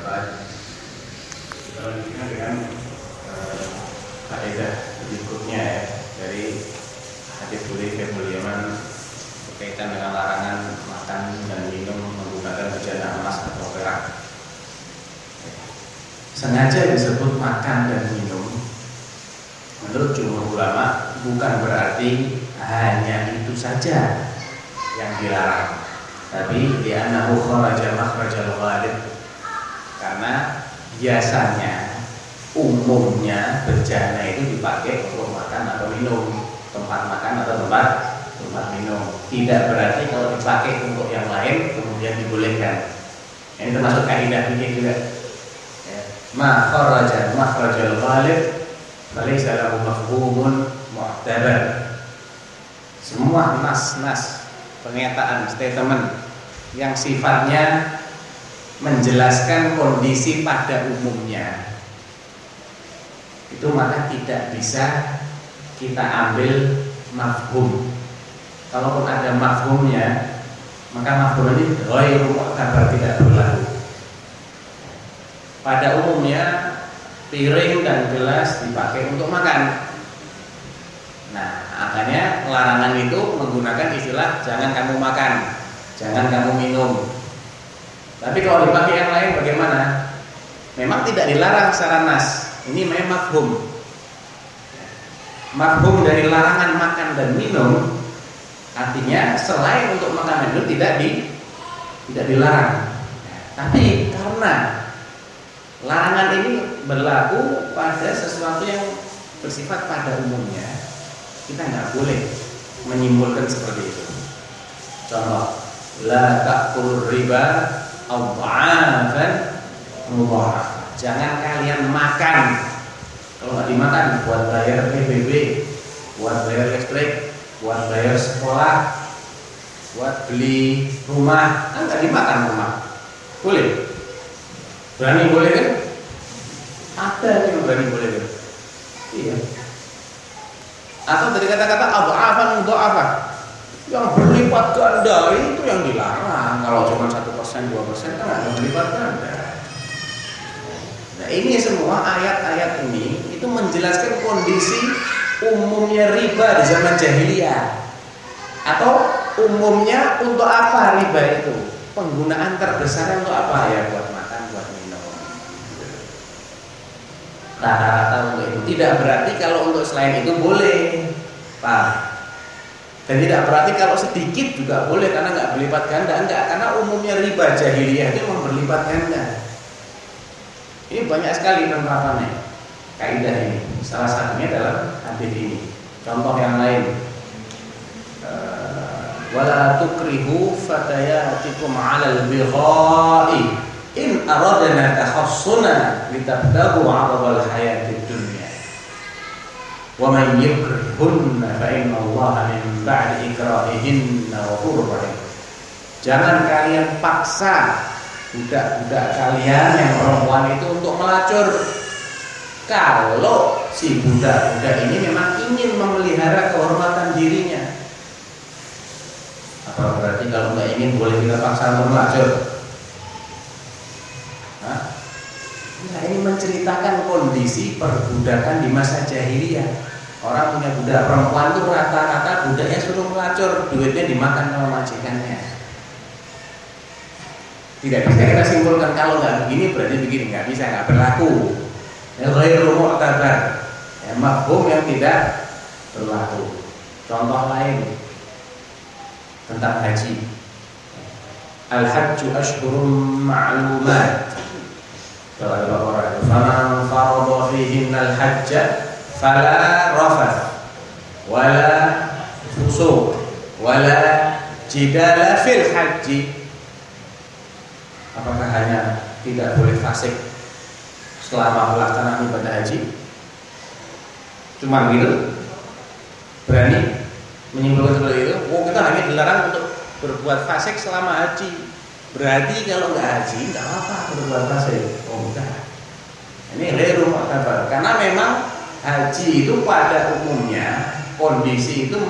Baik. Kita lanjutkan dengan kaidah berikutnya ya, dari hadis Hudzaifah bin Yaman berkaitan dengan larangan makan dan minum menggunakan bejana emas atau perak. Sengaja disebut makan dan minum, menurut jumhur ulama bukan berarti hanya itu saja yang dilarang, tapi li'annahu kharaja makhrajal ghalib, karena biasanya umumnya bejana itu dipakai untuk makan atau minum, tempat makan atau tempat minum. Tidak berarti kalau dipakai untuk yang lain kemudian dibolehkan. Ini termasuk kaidah fikih juga. Ma kharaja makhrajal ghalib falaysa lahu mafhumun mu'tabar. Semua nas-nas, pernyataan, statement yang sifatnya menjelaskan kondisi pada umumnya, itu maka tidak bisa kita ambil mafhum. Kalaupun ada mafhumnya, maka mafhum ini ghairu mu'tabar, tidak berlaku. Pada umumnya piring dan gelas dipakai untuk makan. Nah, makanya larangan itu menggunakan istilah jangan kamu makan, jangan kamu minum. Tapi kalau dipakai yang lain bagaimana? Memang tidak dilarang secara nas. Ini memang mafhum. Mafhum dari larangan makan dan minum artinya selain untuk makan dan minum tidak dilarang. Tapi karena larangan ini berlaku pada sesuatu yang bersifat pada umumnya, kita nggak boleh menyimpulkan seperti itu. Contoh, la ta'kul riba adha'afan mudha'afah. Jangan kalian makan. Kalau nggak dimakan, buat bayar PBB, buat bayar listrik, buat bayar sekolah, buat beli rumah, kan nggak dimakan rumah. Boleh? Berani boleh kan? Ada yang berani boleh kan? Iya. Atau dari kata-kata adha'afan mudha'afah, yang berlipat ganda itu yang dilarang. Kalau cuma 1%, 2% kan nggak berlipat ganda. Nah, ini semua ayat-ayat ini itu menjelaskan kondisi umumnya riba di zaman jahiliyah, atau umumnya untuk apa riba itu, penggunaan terbesar untuk apa ya, buat makan, buat minum. Rata-rata untuk itu. Tidak berarti kalau untuk selain itu boleh, Pak. Dan tidak berarti kalau sedikit juga boleh karena nggak berlipat ganda, enggak, karena umumnya riba jahiliyah itu memang berlipat ganda. Ini banyak sekali penerapannya kaidah ini. Salah satunya dalam hadis ini. Contoh yang lain, wala tukrihu fatayatikum 'alal bigha'i in aradna tahassuna litabtagu 'aradal hayatid dunya. Wa man yukrihunna fa innallaha min ba'di ikrahihinna ghafurur rahim. Jangan kalian paksa budak-budak kalian yang perempuan itu untuk melacur. Kalau si budak-budak ini memang ingin memelihara kehormatan dirinya. Apa berarti kalau nggak ingin boleh kita paksa untuk melacur? Nah, ini menceritakan kondisi perbudakan di masa jahiliyah. Orang punya budak perempuan itu rata-rata budaknya suruh melacur, duitnya dimakan sama majikannya. Tidak bisa kita simpulkan kalau nggak begini berarti begini, nggak bisa, nggak berlaku. Ghairu mu'tabar, mafhum yang tidak berlaku. Contoh lain tentang haji. Al-hajju ashhurun ma'lumat. Dalam Al-Qur'an, "Faman farada fihinna al-hajja fala rafath wala fusuq wala jidala fil haji." Apakah hanya tidak boleh fasik selama pelaksanaan ibadah haji? Cuma gitu? Berani menyimpulkan seperti itu? Oh, kita hanya dilarang untuk berbuat fasik selama haji. Berarti kalau nggak haji nggak apa berbuat fasik? Oh enggak. Ini ghairu mu'tabar. Karena memang haji itu pada umumnya kondisi itu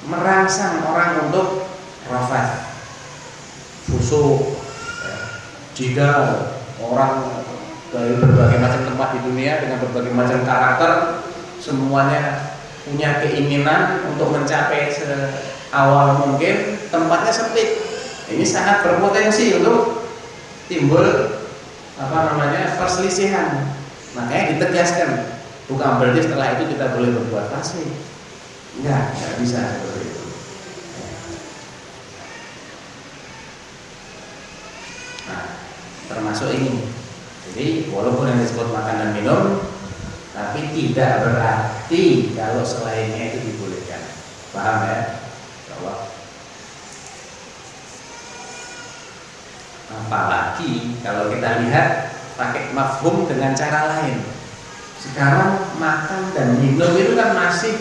merangsang orang untuk rafath, fusuk, jika orang dari berbagai macam tempat di dunia dengan berbagai macam karakter semuanya punya keinginan untuk mencapai seawal mungkin, tempatnya sempit. Ini sangat berpotensi untuk timbul perselisihan. Makanya ditegaskan, bukan berarti setelah itu kita boleh berbuat fasik. Enggak bisa seperti itu. Nah, termasuk ini. Jadi walaupun yang disebut makan dan minum, tapi tidak berarti kalau selainnya itu dibolehkan. Paham ya? Bahwa apalagi kalau kita lihat pakai mafhum dengan cara lain. Sekarang makan dan minum itu kan masih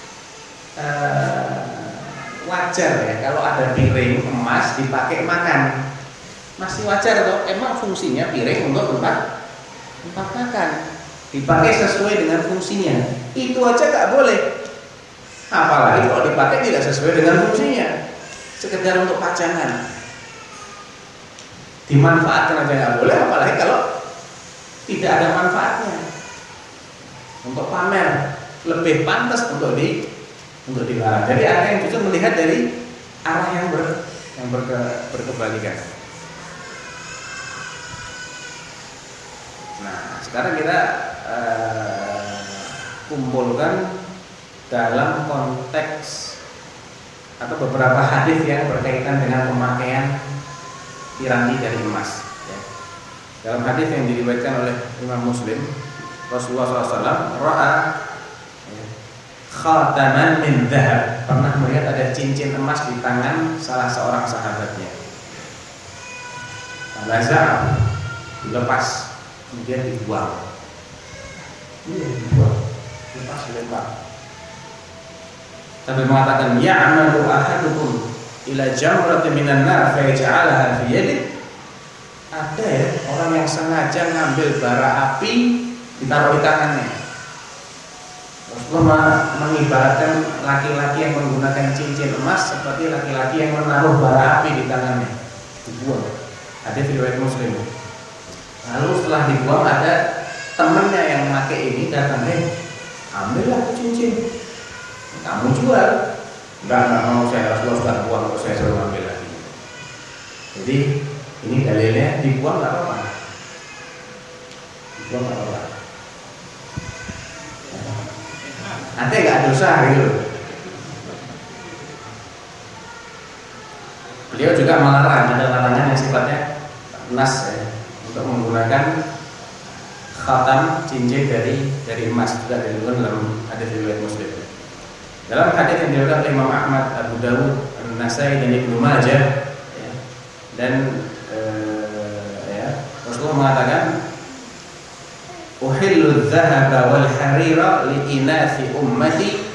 wajar ya. Kalau ada piring emas dipakai makan, masih wajar toh. Emang fungsinya piring untuk tempat makan, dipakai sesuai dengan fungsinya. Itu aja nggak boleh. Apalagi kalau dipakai tidak sesuai dengan fungsinya, sekedar untuk pajangan, dimanfaatkan aja nggak boleh. Apalagi kalau tidak ada manfaatnya, untuk pamer, lebih pantas untuk dilarang. Jadi ada yang justru melihat dari arah yang berkebalikan. Nah, sekarang kita kumpulkan dalam konteks atau beberapa hadis yang berkaitan dengan pemakaian piranti dari emas. Ya. Dalam hadis yang diriwayatkan oleh Imam Muslim, Rasulullah SAW ra'a khataman min dhahab, pernah melihat ada cincin emas di tangan salah seorang sahabatnya. Lazar dilepas, kemudian dibuang. Dibuang, lepas dilempar. Tapi mengatakan ya'malu ahadukum ila jamratin minan nar fa yaj'alaha fi yadihi. Ada ya orang yang sengaja ngambil bara api ditaruh di tangannya. Rasulullah mengibaratkan laki-laki yang menggunakan cincin emas seperti laki-laki yang menaruh bara api di tangannya, dibuang. Ada riwayat Muslim. Lalu setelah dibuang ada temannya yang memakai ini datang, ambillah cincin, kamu jual. Enggak mau, saya Rasulullah sudah buang, kok saya suruh ambil lagi. Jadi ini dalilnya dibuang nggak apa-apa. Dibuang nggak apa-apa. Nanti nggak dosa gitu. Beliau juga melarang, ada larangan yang sifatnya nas ya, untuk menggunakan khatam cincin dari emas, juga dilakukan dalam hadis riwayat Muslim. Dalam hadis yang diriwayatkan oleh Imam Ahmad, Abu Dawud, An-Nasai dan Ibnu Majah ya, dan Rasulullah mengatakan uhillu dzahaba wal harira li inathi ummati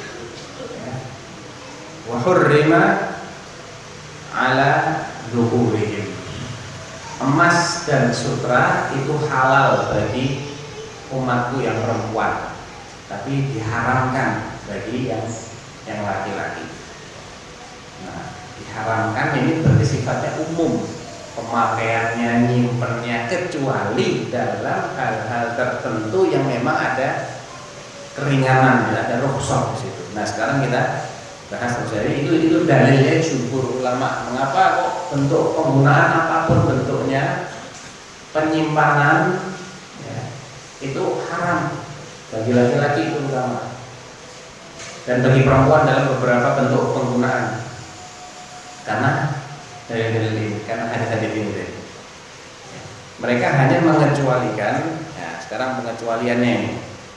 wa hurrima ala dhuhurihim. Emas dan sutra itu halal bagi umatku yang perempuan, tapi diharamkan bagi yang laki-laki. Nah, diharamkan ini berarti sifatnya umum, pemakaiannya, nyimpennya, kecuali dalam hal-hal tertentu yang memang ada keringanan, ada rukhsah di situ. Nah, sekarang kita bahas jadi itu dalilnya jumhur ulama. Mengapa kok bentuk penggunaan apapun bentuknya, penyimpanan ya, itu haram bagi laki-laki itu ulama, dan bagi perempuan dalam beberapa bentuk penggunaan, karena dalil-dalil ini, karena hadis-hadis ini. Mereka hanya mengecualikan. Ya, sekarang pengecualiannya ini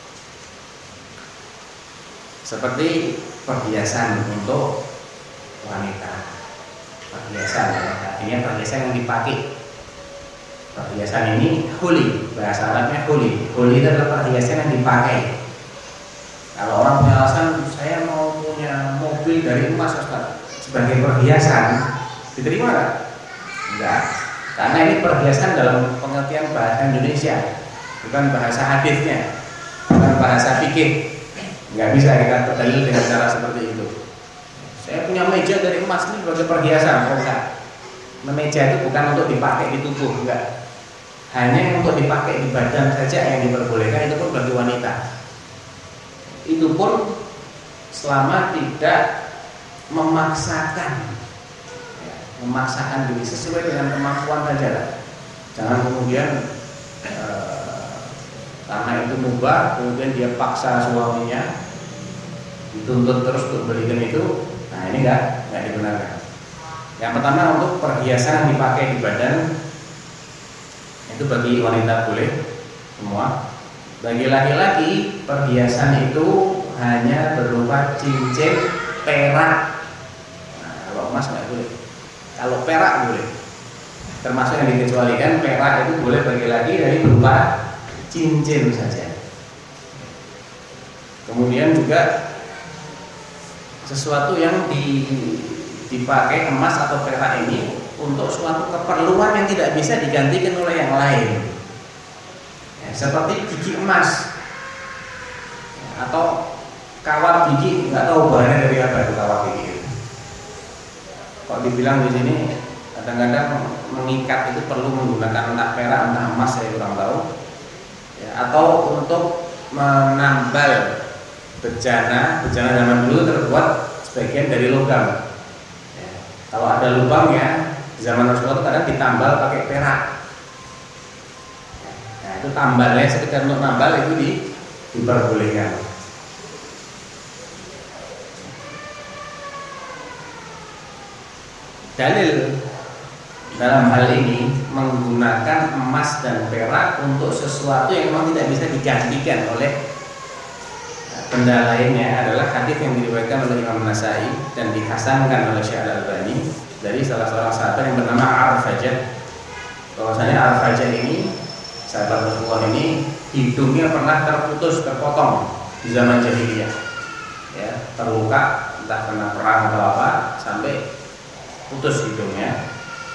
seperti perhiasan untuk wanita. Perhiasan ya, artinya perhiasan yang dipakai. Perhiasan ini huli, bahasa Arabnya huli. Huli itu adalah perhiasan yang dipakai. Kalau orang punya alasan, saya mau punya mobil dari emas Ustaz, sebagai perhiasan, diterima nggak? Enggak, karena ini perhiasan dalam pengertian bahasa Indonesia, bukan bahasa hadisnya, bukan bahasa fikih. Nggak bisa kita berdalil dengan cara seperti itu. Saya punya meja dari emas ini sebagai perhiasan, enggak. Meja itu bukan untuk dipakai di tubuh, enggak. hanya untuk dipakai di badan saja yang diperbolehkan, itu pun bagi wanita. Itu pun selama tidak memaksakan, ya, memaksakan diri, sesuai dengan kemampuan saja lah. Jangan kemudian karena itu mubah, kemudian dia paksa suaminya, dituntut terus untuk belikan itu. Nah ini enggak dibenarkan. Yang pertama, untuk perhiasan dipakai di badan, itu bagi wanita boleh semua. Bagi laki-laki, perhiasan itu hanya berupa cincin, perak. Nah, kalau emas nggak boleh. Kalau perak boleh. Termasuk yang dikecualikan, perak itu boleh bagi laki dari berupa cincin saja. Kemudian juga sesuatu yang dipakai emas atau perak ini untuk suatu keperluan yang tidak bisa digantikan oleh yang lain, ya, seperti gigi emas, ya, atau kawat gigi, nggak tahu bahannya dari apa itu kawat gigi itu. Kok dibilang di sini kadang-kadang mengikat itu perlu menggunakan entah perak entah emas, saya kurang tahu, ya, atau untuk menambal bejana zaman dulu terbuat sebagian dari logam. Ya, kalau ada lubangnya, zaman Rasulullah itu kadang ditambal pakai perak. Nah itu tambalnya, sekedar untuk nambal itu diperbolehkan. Dalil dalam hal ini menggunakan emas dan perak untuk sesuatu yang memang tidak bisa digantikan oleh benda lainnya adalah hadis yang diriwayatkan oleh Imam Nasai dan dihasankan oleh Syekh Al-Albani dari salah seorang sahabat yang bernama Arfajah. Bahwasanya Arfajah ini, sahabat Rasulullah ini, hidungnya pernah terpotong di zaman jahiliyah, ya, terluka entah kena perang atau apa sampai putus hidungnya.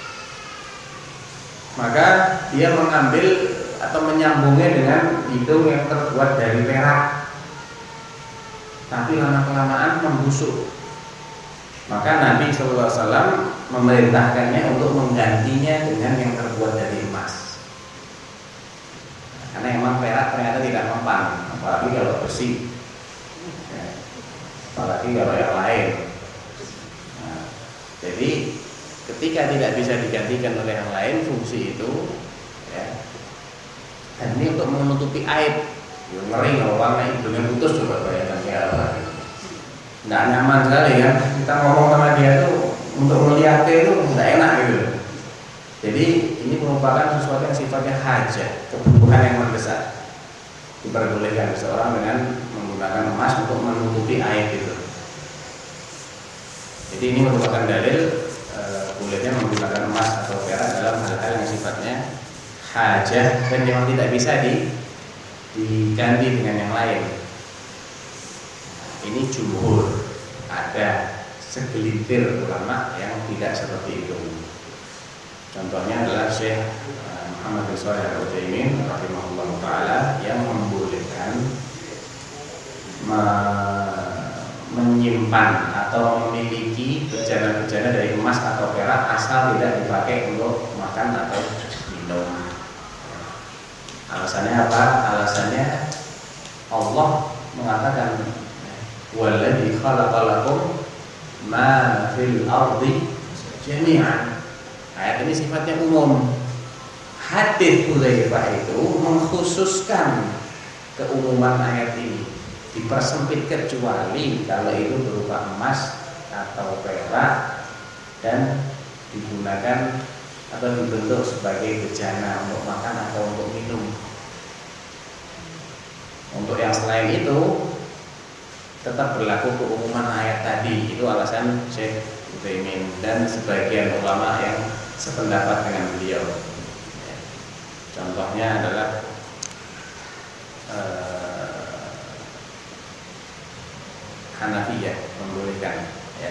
Maka dia mengambil atau menyambungnya dengan hidung yang terbuat dari perak, tapi lama-kelamaan membusuk. Maka Nabi SAW memerintahkannya untuk menggantinya dengan yang terbuat dari emas. Karena memang perak ternyata tidak mempan, apalagi kalau besi, ya, apalagi kalau yang lain. Nah, jadi ketika tidak bisa digantikan oleh yang lain fungsi itu, ya, dan ini untuk menutupi aib. Ya, ngeri kalau warna hidungnya putus, coba bayangkan kayak apa. Nggak nyaman sekali kan, kita ngomong sama dia tuh untuk melihatnya itu nggak enak gitu. Jadi ini merupakan sesuatu yang sifatnya hajat, kebutuhan yang mendesak. Diperbolehkan seseorang dengan menggunakan emas untuk menutupi aib itu. Jadi ini merupakan dalil bolehnya menggunakan emas atau perak dalam hal-hal yang sifatnya hajat dan memang tidak bisa diganti dengan yang lain. Ini jumhur, ada segelintir ulama yang tidak seperti itu. Contohnya adalah Syekh Muhammad bin Shalih Al-Utsaimin rahimahullah taala yang membolehkan menyimpan atau memiliki bejana-bejana dari emas atau perak asal tidak dipakai untuk makan atau minum. Alasannya apa? Alasannya Allah mengatakan waladzi khalaqalakum ma fil ardi jami'an. Ayat ini sifatnya umum. Hadits Hudzaifah itu mengkhususkan keumuman ayat ini, dipersempit kecuali kalau itu berupa emas atau perak dan digunakan atau dibentuk sebagai bejana untuk makan atau untuk minum. Untuk yang selain itu tetap berlaku keumuman ayat tadi. Itu alasan Syekh Utsaimin dan sebagian ulama yang sependapat dengan beliau. Contohnya adalah Hanafiyah membolehkan, ya.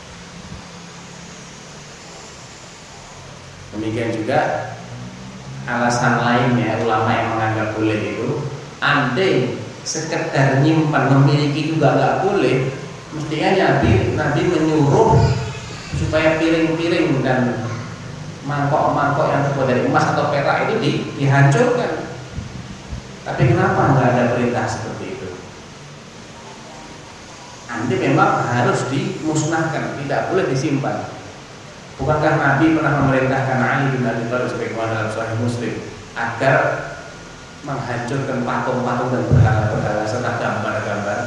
Demikian juga alasan lainnya ulama yang menganggap boleh itu, andai sekedar nyimpan memiliki juga nggak boleh, mestinya Nabi menyuruh supaya piring-piring dan mangkok-mangkok yang terbuat dari emas atau perak itu itu dihancurkan. Tapi kenapa nggak ada perintah seperti itu? Nanti memang harus dimusnahkan, tidak boleh disimpan. Bukankah Nabi pernah memerintahkan Ali bin Abi Thalib sebagaimana dalam Sahih Muslim agar menghancurkan patung-patung dan berhala-berhala serta gambar-gambar?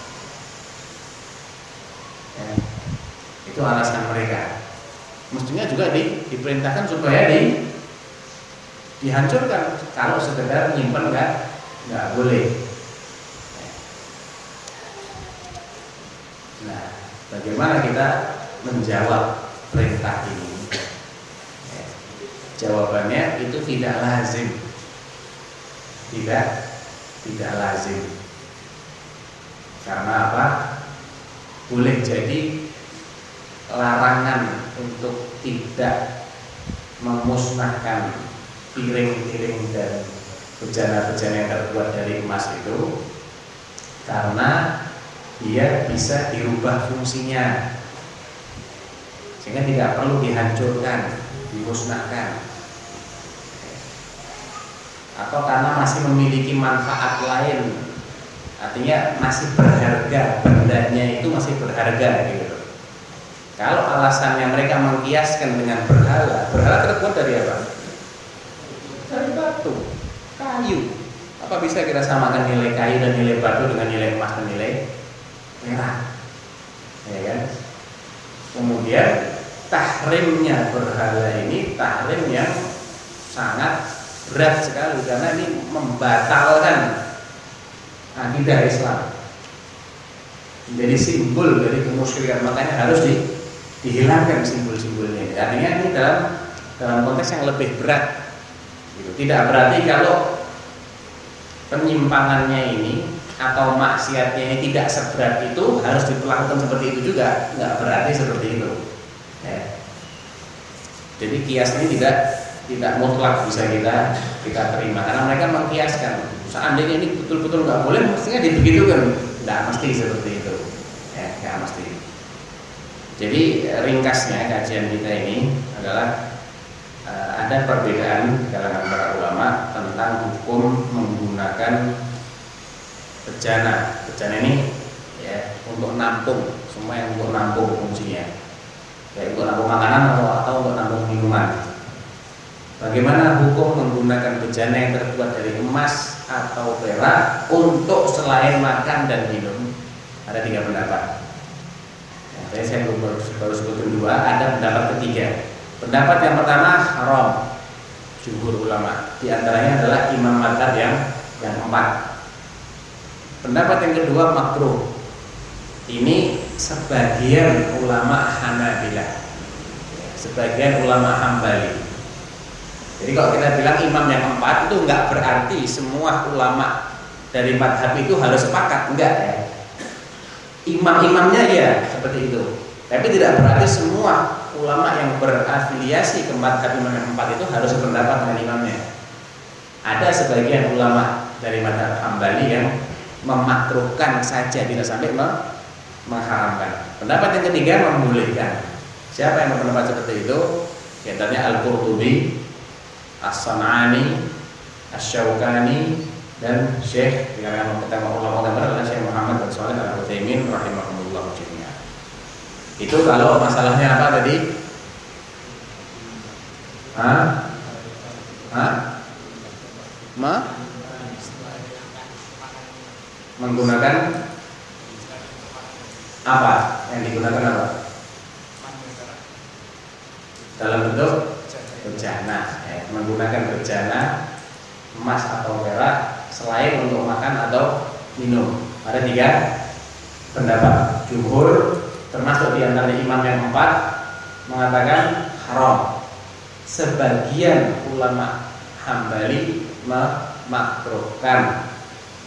Ya, itu alasan mereka. Mestinya juga diperintahkan supaya dihancurkan. Kalau sekedar nyimpen nggak boleh. Nah, bagaimana kita menjawab perintah ini? Jawabannya itu tidak lazim. Tidak lazim. Karena apa? Boleh jadi larangan untuk tidak memusnahkan piring-piring dan bejana-bejana yang terbuat dari emas itu karena dia bisa dirubah fungsinya, sehingga tidak perlu dihancurkan, dimusnahkan, atau karena masih memiliki manfaat lain, artinya masih berharga, bendanya itu masih berharga gitu. Kalau alasannya mereka mengkiaskan dengan berhala terbuat dari apa? Dari batu, kayu. Apa bisa kita samakan nilai kayu dan nilai batu dengan nilai emas dan nilai merah? Ya kan? Kemudian tahrimnya berhala ini tahrim yang sangat berat sekali karena ini membatalkan akidah Islam, menjadi simbol dari kemusyrikan, makanya harus dihilangkan simbol-simbolnya. Artinya ini dalam konteks yang lebih berat. Tidak berarti kalau penyimpangannya ini atau maksiatnya ini tidak seberat itu harus diperlakukan seperti itu juga, nggak berarti seperti itu. Ya. Jadi kias ini tidak mutlak bisa kita terima karena mereka mengkiaskan. Seandainya ini betul-betul nggak boleh, mestinya dibegitukan. Nggak mesti seperti itu. Ya, nggak mesti. Jadi ringkasnya kajian kita ini adalah ada perbedaan di kalangan para ulama tentang hukum menggunakan bejana. Bejana ini ya untuk nampung, semua yang untuk nampung fungsinya, ya untuk nampung makanan atau untuk nampung minuman. Bagaimana hukum menggunakan bejana yang terbuat dari emas atau perak untuk selain makan dan minum? Ada 3 pendapat. Ya, saya baru sebutkan 2. Ada pendapat ketiga. Pendapat yang pertama haram, jumhur ulama. Di antaranya adalah Imam Madzhab yang 4. Pendapat yang kedua makruh. Ini sebagian ulama Hanabilah, sebagian ulama Hambali. Jadi kalau kita bilang imam yang 4 itu enggak berarti semua ulama dari madhab itu harus sepakat, enggak ya. Imam-imamnya ya seperti itu. Tapi tidak berarti semua ulama yang berafiliasi ke madhab imam yang 4 itu harus sependapat dengan imamnya. Ada sebagian ulama dari madhab Hambali yang memakruhkan saja, tidak sampai mengharamkan. Pendapat yang ketiga membolehkan. Siapa yang berpendapat seperti itu? Di antaranya Al-Qurtubi, As-San'ani, Asy-Syaukani, dan Syekh di kalangan ulama adalah Syekh Muhammad bin Shalih Al-Utsaimin rahimahumullah jami'an. Itu kalau masalahnya apa tadi? Menggunakan apa? Yang digunakan apa? Dalam bentuk bejana, ya, menggunakan bejana emas atau perak selain untuk makan atau minum. Ada 3 pendapat. Jumhur termasuk di antara imam yang 4 mengatakan haram. Sebagian ulama Hambali memakruhkan.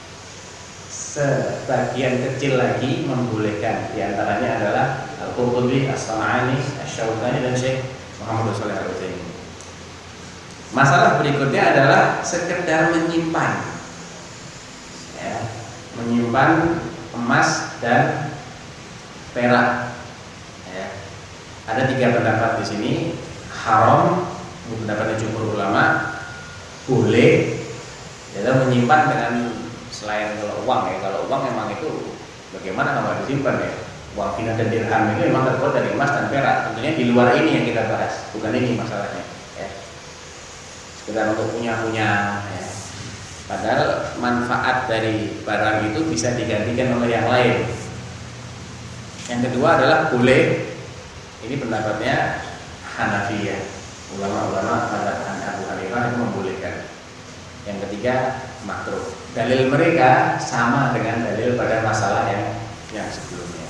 Sebagian kecil lagi membolehkan. Di antaranya adalah Al-Qurtubi, As-San'ani, Asy-Syaukani, dan Syekh Muhammad bin Shalih Al-Utsaimin. Masalah berikutnya adalah sekedar menyimpan, ya, menyimpan emas dan perak. Ya. Ada 3 pendapat di sini. Haram, pendapatnya jumhur ulama. boleh dalam menyimpan dengan selain kalau uang ya. Kalau uang memang itu bagaimana kalau disimpan ya. Uang dinar dan dirham itu memang terbuat dari emas dan perak. Tentunya di luar ini yang kita bahas, bukan ini masalahnya. Ya. Sekedar untuk punya ya. Padahal manfaat dari barang itu bisa digantikan oleh yang lain. Yang kedua adalah boleh. Ini pendapatnya Hanafiyah. Ulama-ulama mazhab Abu Hanifah itu membolehkan. Yang ketiga makruh. Dalil mereka sama dengan dalil pada masalah yang sebelumnya.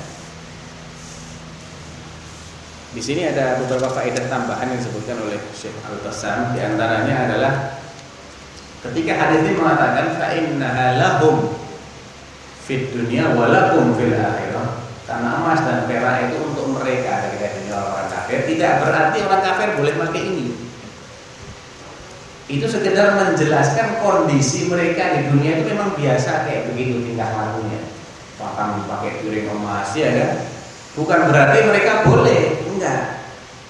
Di sini ada beberapa faedah tambahan yang disebutkan oleh Syekh Al-Bassam. Di antaranya adalah ketika hadis ini mengatakan fa innaha lahum fid dunya wa lakum fil akhirah. Karena emas dan perak itu untuk mereka ketika dunia orang kafir, tidak berarti orang kafir boleh pakai ini. Itu sekedar menjelaskan kondisi mereka di dunia itu memang biasa kayak begitu tingkah lakunya. Bahkan pakai piring emas ya kan? Bukan berarti mereka boleh, enggak.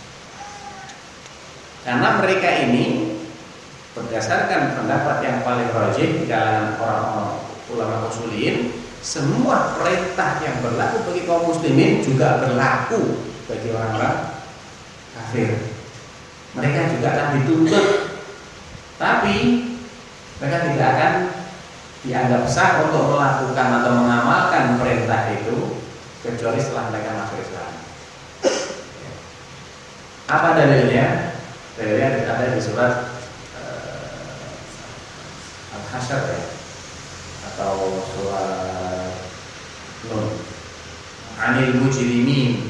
Karena mereka ini berdasarkan pendapat yang paling rajih di kalangan orang-orang ulama usulin, semua perintah yang berlaku bagi kaum muslimin juga berlaku bagi orang-orang kafir. Mereka juga akan dituntut, tapi mereka tidak akan dianggap sah untuk melakukan atau mengamalkan perintah itu kecuali setelah mereka masuk Islam. Apa dalilnya? Dalilnya ada di surat Al-Hasyr ya, atau surat Nun. Anil mujrimin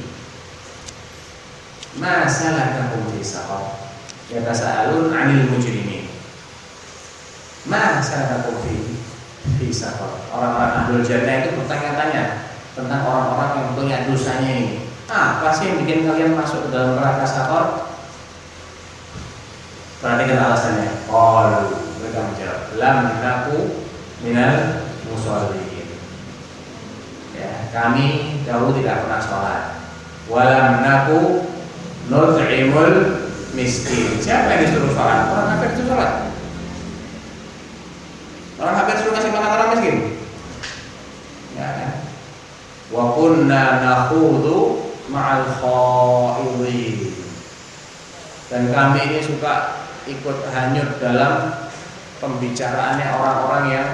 ma salakakum fi saqar. Yatasaalun anil mujrimin ma salakakum fi saqar. Orang-orang ahlul jannah itu bertanya-tanya tentang orang-orang yang punya dosanya ini. Apa sih yang bikin kalian masuk ke dalam neraka saqar? Perhatikan alasannya. Mereka menjawab, lam naku minal musholliin. Ya, kami dahulu tidak pernah sholat. Walam naku nut'imul miskin. Siapa yang disuruh sholat? Orang kafir itu sholat. Orang kafir suruh kasih makan orang miskin. Ya kan? Wa kunna nakhudu ma'al khaidin. Dan kami ini suka ikut hanyut dalam pembicaraannya orang-orang yang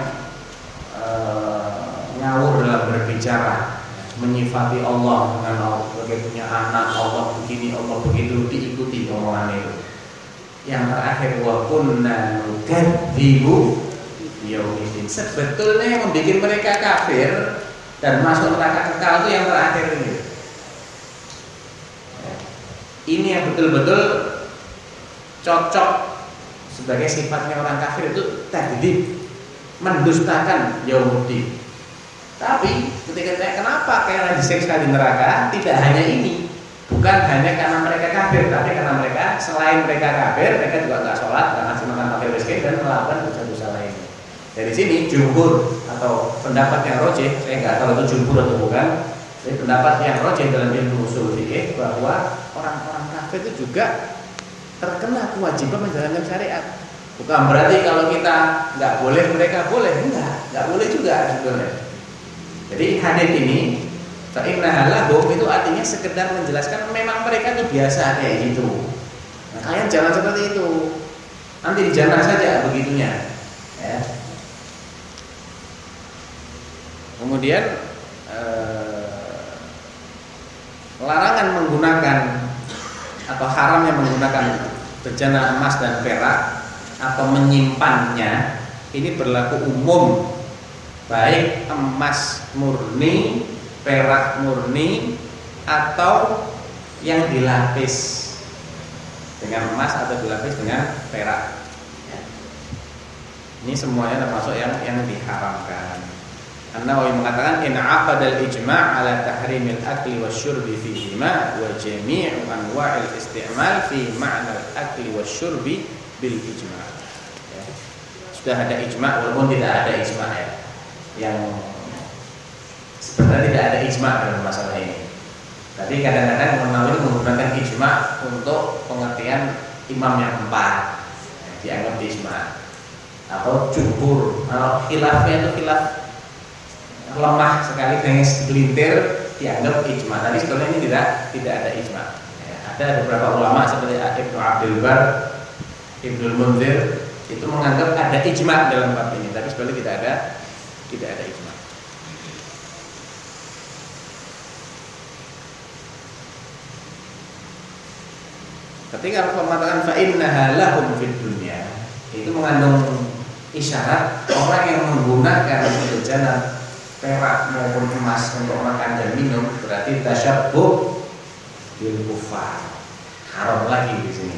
ngawur dalam berbicara, menyifati Allah dengan Allah sebagai punya anak, Allah begini, Allah begitu, diikuti omongan itu. Yang terakhir wa kunna nukadzibu yaumiddin. Sebetulnya yang membuat mereka kafir dan masuk neraka kekal itu yang terakhir ini. Ini yang betul-betul cocok sebagai sifatnya orang kafir itu takdzib, mendustakan yaumuddin. Tapi ketika ditanya kenapa kalian disiksa di neraka, tidak hanya ini, bukan hanya karena mereka kafir, tapi karena mereka selain mereka kafir, mereka juga nggak sholat, nggak ngasih makan fakir miskin dan melakukan dosa-dosa lainnya. Dari sini jumhur atau pendapat yang rajih, saya nggak tahu itu jumhur atau bukan, tapi pendapat yang rajih dalam ilmu usul fikih bahwa orang-orang kafir itu juga terkena kewajiban menjalankan syariat. Bukan berarti kalau kita nggak boleh mereka boleh, nggak boleh juga sebenarnya. Jadi hadits ini fa innaha lahum itu artinya sekedar menjelaskan memang mereka itu biasa kayak gitu. Nah, kalian jangan seperti itu. Nanti di jannah saja begitunya. Ya. Kemudian larangan menggunakan atau haramnya menggunakan bejana emas dan perak atau menyimpannya ini berlaku umum, baik emas murni, perak murni, atau yang dilapis dengan emas atau dilapis dengan perak. Ini semuanya termasuk yang diharamkan. An-Nawawi mengatakan in aqadal ijma' ala tahrimil akli wasyurbi fihima wa jami'u anwa'il isti'mal fi ma'nal akli wasyurbi bil ijma'. Ya. Sudah ada ijma' walaupun tidak ada ijma' ya. Yang sebenarnya tidak ada ijma' dalam masalah ini. Tapi kadang-kadang Imam Nawawi menggunakan ijma' untuk pengertian imam yang empat, dianggap ijma'. atau jumhur. Kalau khilafnya itu khilaf lemah sekali, hanya segelintir dianggap ijma. Tapi sebetulnya ini tidak ada ijma. Ya, ada beberapa ulama seperti Ibnu Abdul Bar, Ibnu Munzir itu menganggap ada ijma dalam bab ini, tapi sebetulnya tidak ada ijma. Ketika Rasul mengatakan fa innaha lahum fid dunya, itu mengandung isyarat orang yang menggunakan bejana perak maupun emas untuk makan dan minum berarti tasyabbuh bil kufar. Haram lagi di sini.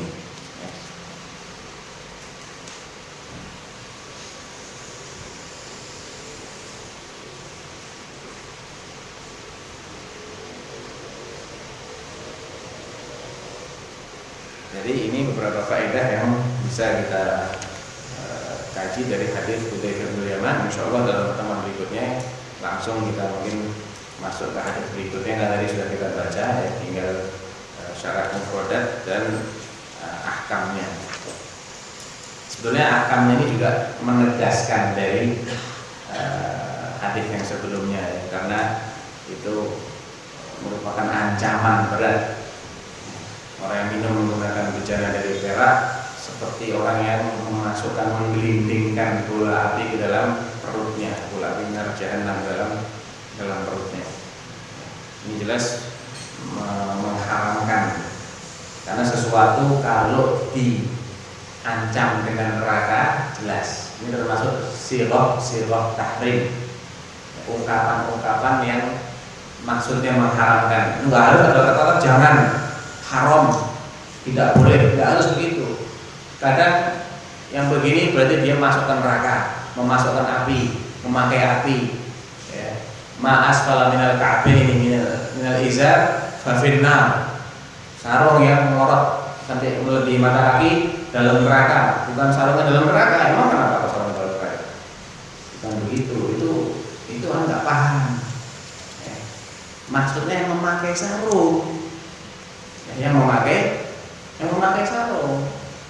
Jadi ini beberapa faedah yang bisa kita kaji dari hadis Hudzaifah bin Yaman. Insyaallah dalam pertemuan berikutnya langsung kita mungkin masuk ke hadis berikutnya yang tadi sudah kita baca, ya, tinggal syarat mufradat dan ahkamnya. Sebetulnya ahkamnya ini juga menegaskan dari hadis yang sebelumnya, ya, karena itu merupakan ancaman berat. Orang yang minum menggunakan bejana dari perak seperti orang yang memasukkan, menggelindingkan bola api ke dalam perutnya, bola api nar jahanam dalam perutnya. Ini jelas mengharamkan, karena sesuatu kalau diancam dengan neraka jelas. Ini termasuk sirah tahrim, ungkapan-ungkapan yang maksudnya mengharamkan. Enggak harus ada kata-kata jangan, haram, tidak boleh, tidak harus begitu. Kadang yang begini berarti dia masukkan neraka, memasukkan api, memakai api. Ya. Ma asfala minal ka'bain ini minal izar fa finnar. Sarung yang melorot sampai melebihi mata kaki dalam neraka, bukan sarung dalam neraka. Emang kenapa sarung dalam neraka? Bukan begitu. Itu orang nggak paham. Ya. Maksudnya yang memakai sarung. Yang memakai sarung.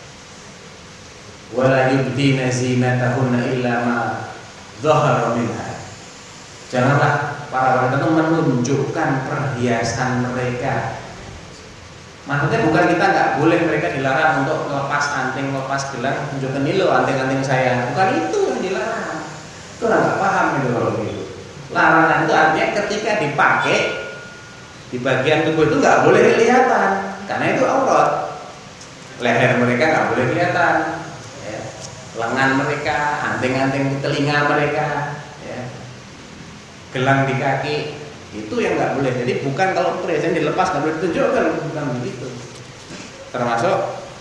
Wala yubdina zinatahunna illa ma dhahara minha. Janganlah para wanita itu menunjukkan perhiasan mereka. Maksudnya bukan kita nggak boleh, mereka dilarang untuk lepas anting, lepas gelang, tunjukkan ini loh anting-anting saya. Bukan itu yang dilarang. Itu orang nggak paham itu kalau begitu. Larangan itu artinya ketika dipakai di bagian tubuh itu nggak boleh kelihatan, karena itu aurat. Leher mereka nggak boleh kelihatan, ya. Lengan mereka, anting-anting telinga mereka, ya. Gelang di kaki, itu yang nggak boleh. Jadi bukan kalau perhiasan dilepas nggak boleh ditunjukkan, bukan begitu. Termasuk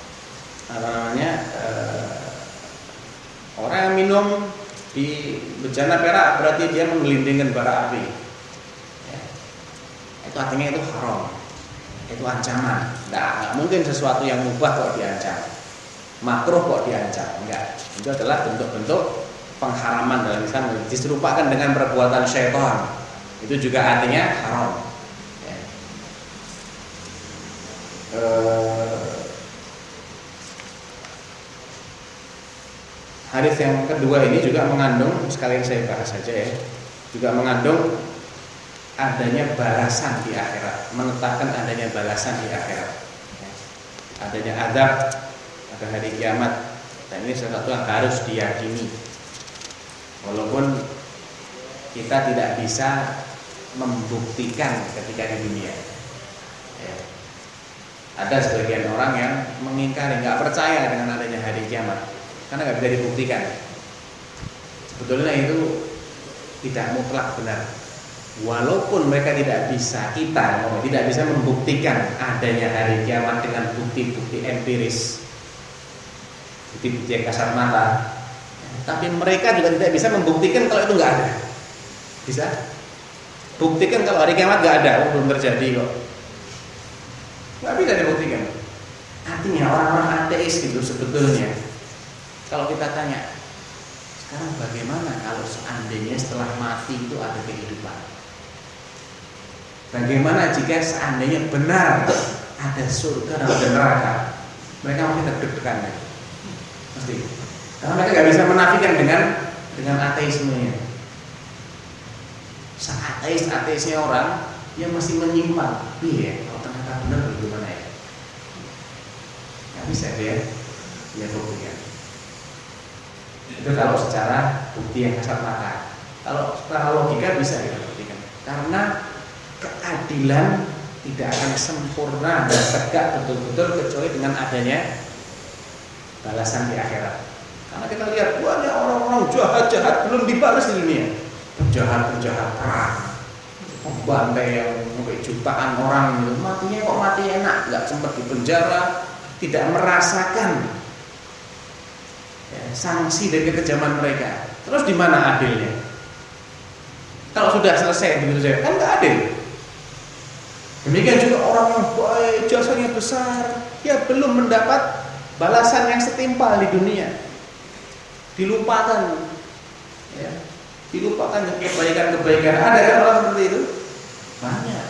orang yang minum di bejana perak berarti dia menggelindingkan bara api. Itu artinya itu haram, itu ancaman. Nggak mungkin sesuatu yang mubah kok diancam, makruh kok diancam, enggak. Itu adalah bentuk-bentuk pengharaman dalam Islam, diserupakan dengan perbuatan syaitan. Itu juga artinya haram. Ya. Hadis yang kedua ini juga mengandung, sekalian saya bahas saja ya, juga mengandung adanya balasan di akhirat, menetapkan adanya balasan di akhirat, ya. Adanya azab, ada hari kiamat, dan ini sesuatu yang harus diyakini, walaupun kita tidak bisa membuktikan ketika di dunia. Ya. Ada sebagian orang yang mengingkari, nggak percaya dengan adanya hari kiamat, karena nggak bisa dibuktikan. Sebetulnya itu tidak mutlak benar. Walaupun mereka tidak bisa, kita tidak bisa membuktikan adanya hari kiamat dengan bukti-bukti empiris, bukti-bukti yang kasar mata, tapi mereka juga tidak bisa membuktikan kalau itu nggak ada. Bisa buktikan kalau hari kiamat nggak ada, belum terjadi kok, nggak bisa dibuktikan. Artinya orang-orang ateis itu sebetulnya, kalau kita tanya sekarang bagaimana kalau seandainya setelah mati itu ada kehidupan, bagaimana jika seandainya benar ada surga dan ada neraka, mereka masih deg-degan ya? Pasti. Karena mereka nggak bisa menafikan dengan ateismenya. Ateisnya orang yang masih menyimpang, iya, kalau ternyata benar bagaimana ya? Nggak bisa dia buktikan. Itu kalau secara bukti yang kasat mata. Kalau secara logika bisa kita buktikan. Karena keadilan tidak akan sempurna dan tegak betul-betul kecuali dengan adanya balasan di akhirat. Karena kita lihat banyak orang-orang jahat belum dibalas di dunia. Penjahat perang, pembantai yang mungkin jutaan orang gitu. Matinya kok mati enak, nggak sempat di penjara, tidak merasakan sanksi dari kekejaman mereka. Terus di mana adilnya? Kalau sudah selesai begitu saja, kan nggak adil. Demikian juga orang yang baik, jasanya besar, ya belum mendapat balasan yang setimpal di dunia. Dilupakan, ya, dilupakan kebaikan-kebaikan. Ada kan orang seperti itu? Banyak.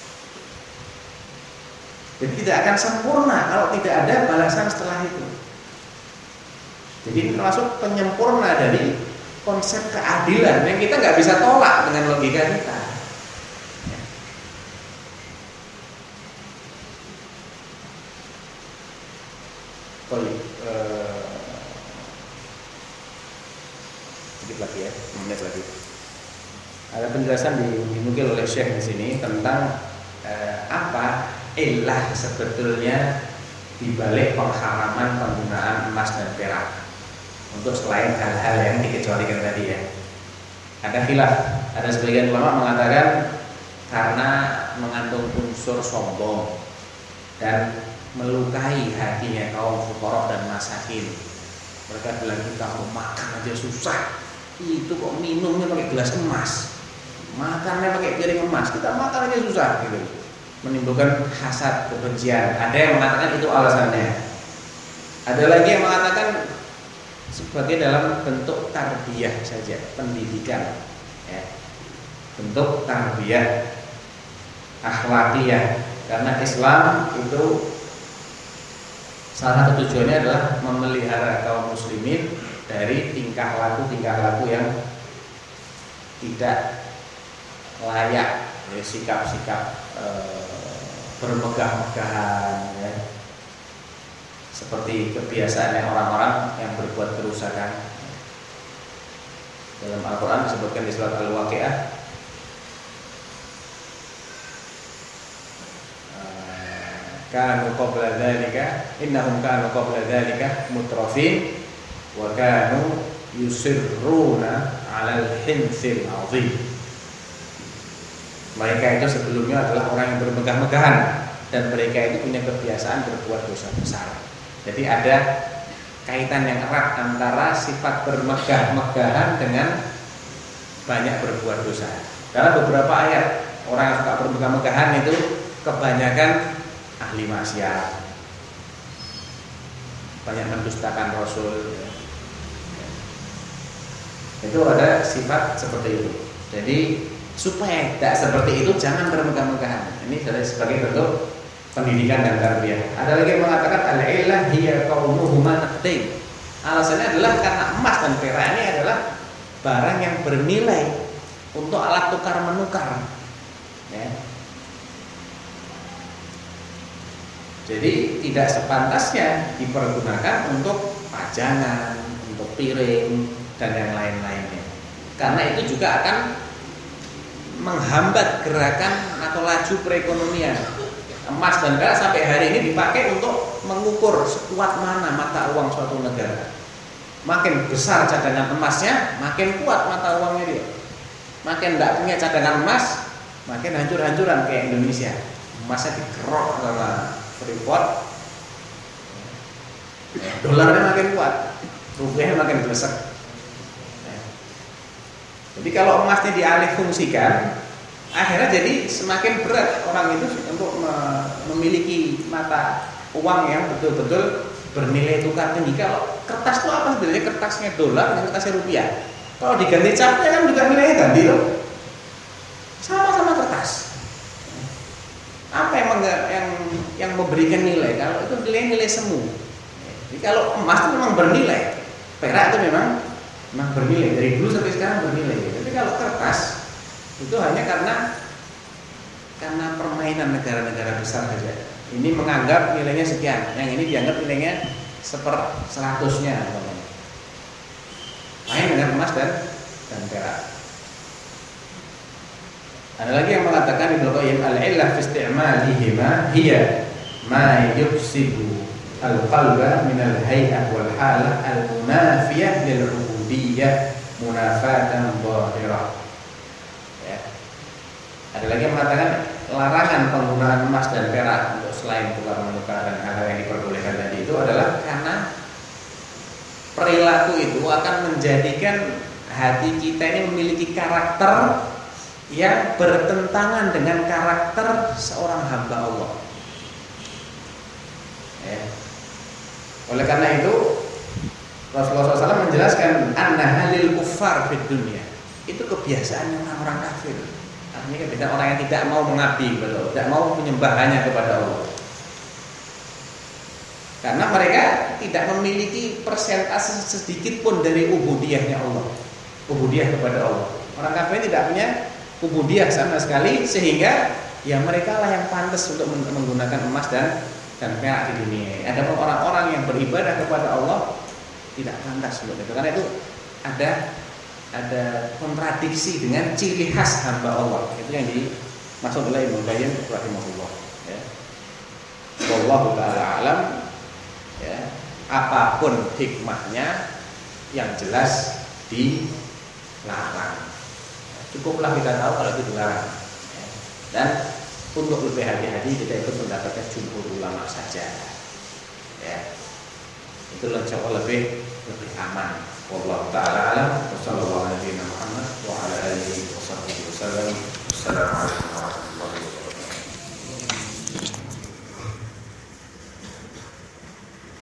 Jadi tidak akan sempurna kalau tidak ada balasan setelah itu. Jadi ini termasuk penyempurna dari konsep keadilan yang kita nggak bisa tolak dengan logika kita. Sedikit lagi ya, menit lagi. Ada penjelasan dimukil oleh Syekh di sini tentang apa ilah sebetulnya dibalik pengharaman penggunaan emas dan perak untuk selain hal-hal yang dikecualikan tadi ya. Ada khilaf, ada sebagian ulama mengatakan karena mengandung unsur sombong dan melukai hatinya kaum fuqara dan masakin. Mereka bilang kita makan aja susah, itu kok minumnya pakai gelas emas, makannya pakai piring emas, kita makan aja susah gitu. Menimbulkan hasad, kebencian. Ada yang mengatakan itu alasannya. Ada lagi yang mengatakan sebagai dalam bentuk tarbiyah saja, pendidikan, ya. Bentuk tarbiyah akhlakiyah. Karena Islam itu salah satu tujuannya adalah memelihara kaum muslimin dari tingkah laku yang tidak layak, ya, sikap-sikap bermegah-megahan, ya. Seperti kebiasaannya orang-orang yang berbuat kerusakan. Dalam Al-Quran disebutkan di surat Al-Waqi'ah, kanu qabla dzalika innahum kanu qabla dzalika mutrafin wa kanu yusirruna 'alal hinsil 'azim. Mereka itu sebelumnya adalah orang yang bermegah-megahan dan mereka itu punya kebiasaan berbuat dosa besar. Jadi ada kaitan yang erat antara sifat bermegah-megahan dengan banyak berbuat dosa. Dalam beberapa ayat, orang yang suka bermegah-megahan itu kebanyakan ahli maksiat, banyak mendustakan Rasul. Itu ada sifat seperti itu. Jadi supaya tidak seperti itu jangan bermegah-megahan. Ini sebagai bentuk pendidikan dan tarbiyah. Ada lagi yang mengatakan al-illah hiya qaumuhuma naqdain. Alasannya adalah karena emas dan perak ini adalah barang yang bernilai untuk alat tukar menukar, ya. Jadi tidak sepantasnya dipergunakan untuk pajangan, untuk piring dan yang lain-lainnya. Karena itu juga akan menghambat gerakan atau laju perekonomian. Emas dan perak sampai hari ini dipakai untuk mengukur sekuat mana mata uang suatu negara. Makin besar cadangan emasnya, makin kuat mata uangnya dia. Makin tidak punya cadangan emas, makin hancur-hancuran kayak Indonesia. Emasnya dikerok sama Freeport, dolarnya makin kuat, rupiahnya makin besar. Jadi kalau emasnya dialih fungsikan, akhirnya jadi semakin berat orang itu untuk memiliki mata uang yang betul-betul bernilai tukar tinggi. Kalau kertas itu apa sebenarnya? Kertasnya dolar dan kertasnya rupiah. Kalau diganti capnya kan juga nilainya ganti loh. Sama-sama kertas. Apa yang memberikan nilai? Kalau itu nilai semu. Jadi kalau emas itu memang bernilai, perak itu memang bernilai dari dulu sampai sekarang bernilai. Tapi kalau kertas itu hanya karena permainan negara-negara besar saja. Ini menganggap nilainya sekian, yang ini dianggap nilainya 1/100-nya. Main dengan emas dan perak. Ada lagi yang mengatakan Ibnu Qayyim al-illah fi isti'malihima hiya ma yufsidu al-qalba min al-hay'ah wal halah al-munafiyah lil 'ubudiyyah munafatan dhahirah. Ya. Ada lagi yang mengatakan larangan penggunaan emas dan perak untuk selain tukar menukar dan hal yang diperbolehkan tadi itu adalah karena perilaku itu akan menjadikan hati kita ini memiliki karakter yang bertentangan dengan karakter seorang hamba Allah. Ya. Oleh karena itu Rasulullah SAW menjelaskan anna halil kuffar fid dunya. Itu kebiasaannya orang-orang kafir. Artinya kebiasaan orang yang tidak mau mengabdi kepada Allah, tidak mau menyembah hanya kepada Allah. Karena mereka tidak memiliki persentase sedikit pun dari ubudiyahnya Allah, ubudiyah kepada Allah. Orang kafir tidak punya ubudiyah sama sekali, sehingga ya mereka lah yang pantas untuk menggunakan emas dan perak di dunia. Ada orang-orang yang beribadah kepada Allah tidak pantas untuk itu, karena itu ada kontradiksi dengan ciri khas hamba Allah. Itu yang dimaksud oleh Ibnu Qayyim rahimahullah. Ya. Wallahu ta'ala alam. Ya. Apapun hikmahnya, yang jelas dilarang. Cukuplah kita tahu kalau itu dilarang. Ya. Dan untuk lebih hati-hati kita ikut pendapatnya jumhur ulama saja. Ya. Itu lebih aman. Wallahu ta'ala alam. Wassallallahu alaihi wa sallam. Wassalamualaikum